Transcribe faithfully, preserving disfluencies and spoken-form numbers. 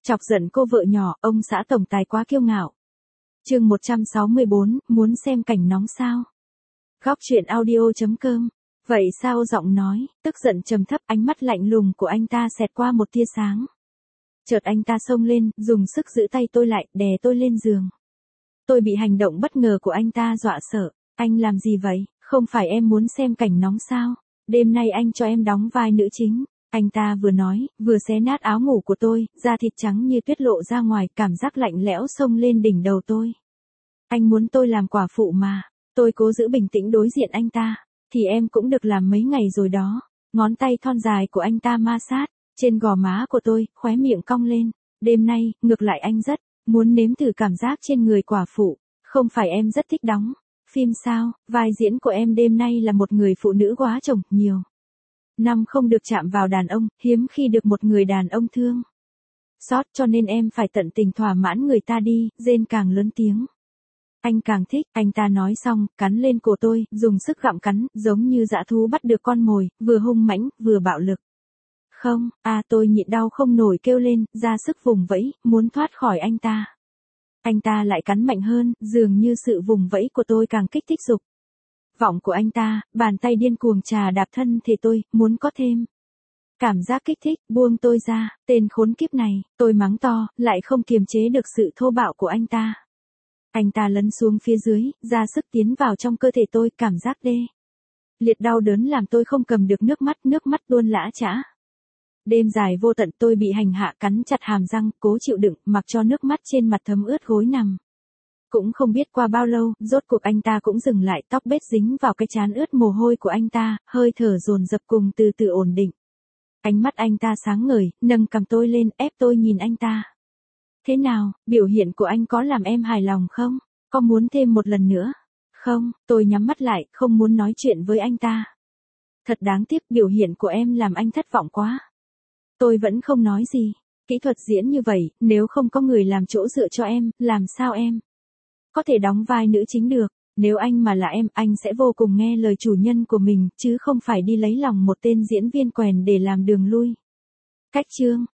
Chọc giận cô vợ nhỏ, ông xã tổng tài quá kiêu ngạo. Chương một trăm sáu mươi bốn, muốn xem cảnh nóng sao? Góc truyện audio chấm com. Vậy sao giọng nói, tức giận trầm thấp, ánh mắt lạnh lùng của anh ta xẹt qua một tia sáng. Chợt anh ta xông lên, dùng sức giữ tay tôi lại, đè tôi lên giường. Tôi bị hành động bất ngờ của anh ta dọa sợ. Anh làm gì vậy? Không phải em muốn xem cảnh nóng sao? Đêm nay anh cho em đóng vai nữ chính. Anh ta vừa nói, vừa xé nát áo ngủ của tôi, da thịt trắng như tuyết lộ ra ngoài, cảm giác lạnh lẽo xông lên đỉnh đầu tôi. Anh muốn tôi làm quả phụ mà. Tôi cố giữ bình tĩnh đối diện anh ta. Thì em cũng được làm mấy ngày rồi đó. Ngón tay thon dài của anh ta ma sát trên gò má của tôi, khóe miệng cong lên. Đêm nay, ngược lại anh rất muốn nếm thử cảm giác trên người quả phụ. Không phải em rất thích đóng phim sao? Vai diễn của em đêm nay là một người phụ nữ quá chồng, nhiều năm không được chạm vào đàn ông, hiếm khi được một người đàn ông thương xót, cho nên em phải tận tình thỏa mãn người ta đi. Rên càng lớn tiếng, anh càng thích. Anh ta nói xong, cắn lên cổ tôi, dùng sức gặm cắn, giống như dã thú bắt được con mồi, vừa hung mãnh, vừa bạo lực. Không, à tôi nhịn đau không nổi kêu lên, ra sức vùng vẫy, muốn thoát khỏi anh ta. Anh ta lại cắn mạnh hơn, dường như sự vùng vẫy của tôi càng kích thích dục vọng của anh ta, bàn tay điên cuồng chà đạp thân thể tôi, muốn có thêm cảm giác kích thích. Buông tôi ra, tên khốn kiếp này, tôi mắng to, lại không kiềm chế được sự thô bạo của anh ta. Anh ta lấn xuống phía dưới, ra sức tiến vào trong cơ thể tôi, cảm giác đê liệt đau đớn làm tôi không cầm được nước mắt, nước mắt tuôn lã chã. Đêm dài vô tận tôi bị hành hạ, cắn chặt hàm răng, cố chịu đựng, mặc cho nước mắt trên mặt thấm ướt gối nằm. Cũng không biết qua bao lâu, rốt cuộc anh ta cũng dừng lại, tóc bết dính vào cái trán ướt mồ hôi của anh ta, hơi thở dồn dập cùng từ từ ổn định. Ánh mắt anh ta sáng ngời, nâng cằm tôi lên, ép tôi nhìn anh ta. Thế nào, biểu hiện của anh có làm em hài lòng không? Có muốn thêm một lần nữa? Không, tôi nhắm mắt lại, không muốn nói chuyện với anh ta. Thật đáng tiếc, biểu hiện của em làm anh thất vọng quá. Tôi vẫn không nói gì. Kỹ thuật diễn như vậy, nếu không có người làm chỗ dựa cho em, làm sao em có thể đóng vai nữ chính được? Nếu anh mà là em, anh sẽ vô cùng nghe lời chủ nhân của mình, chứ không phải đi lấy lòng một tên diễn viên quèn để làm đường lui. Cách chương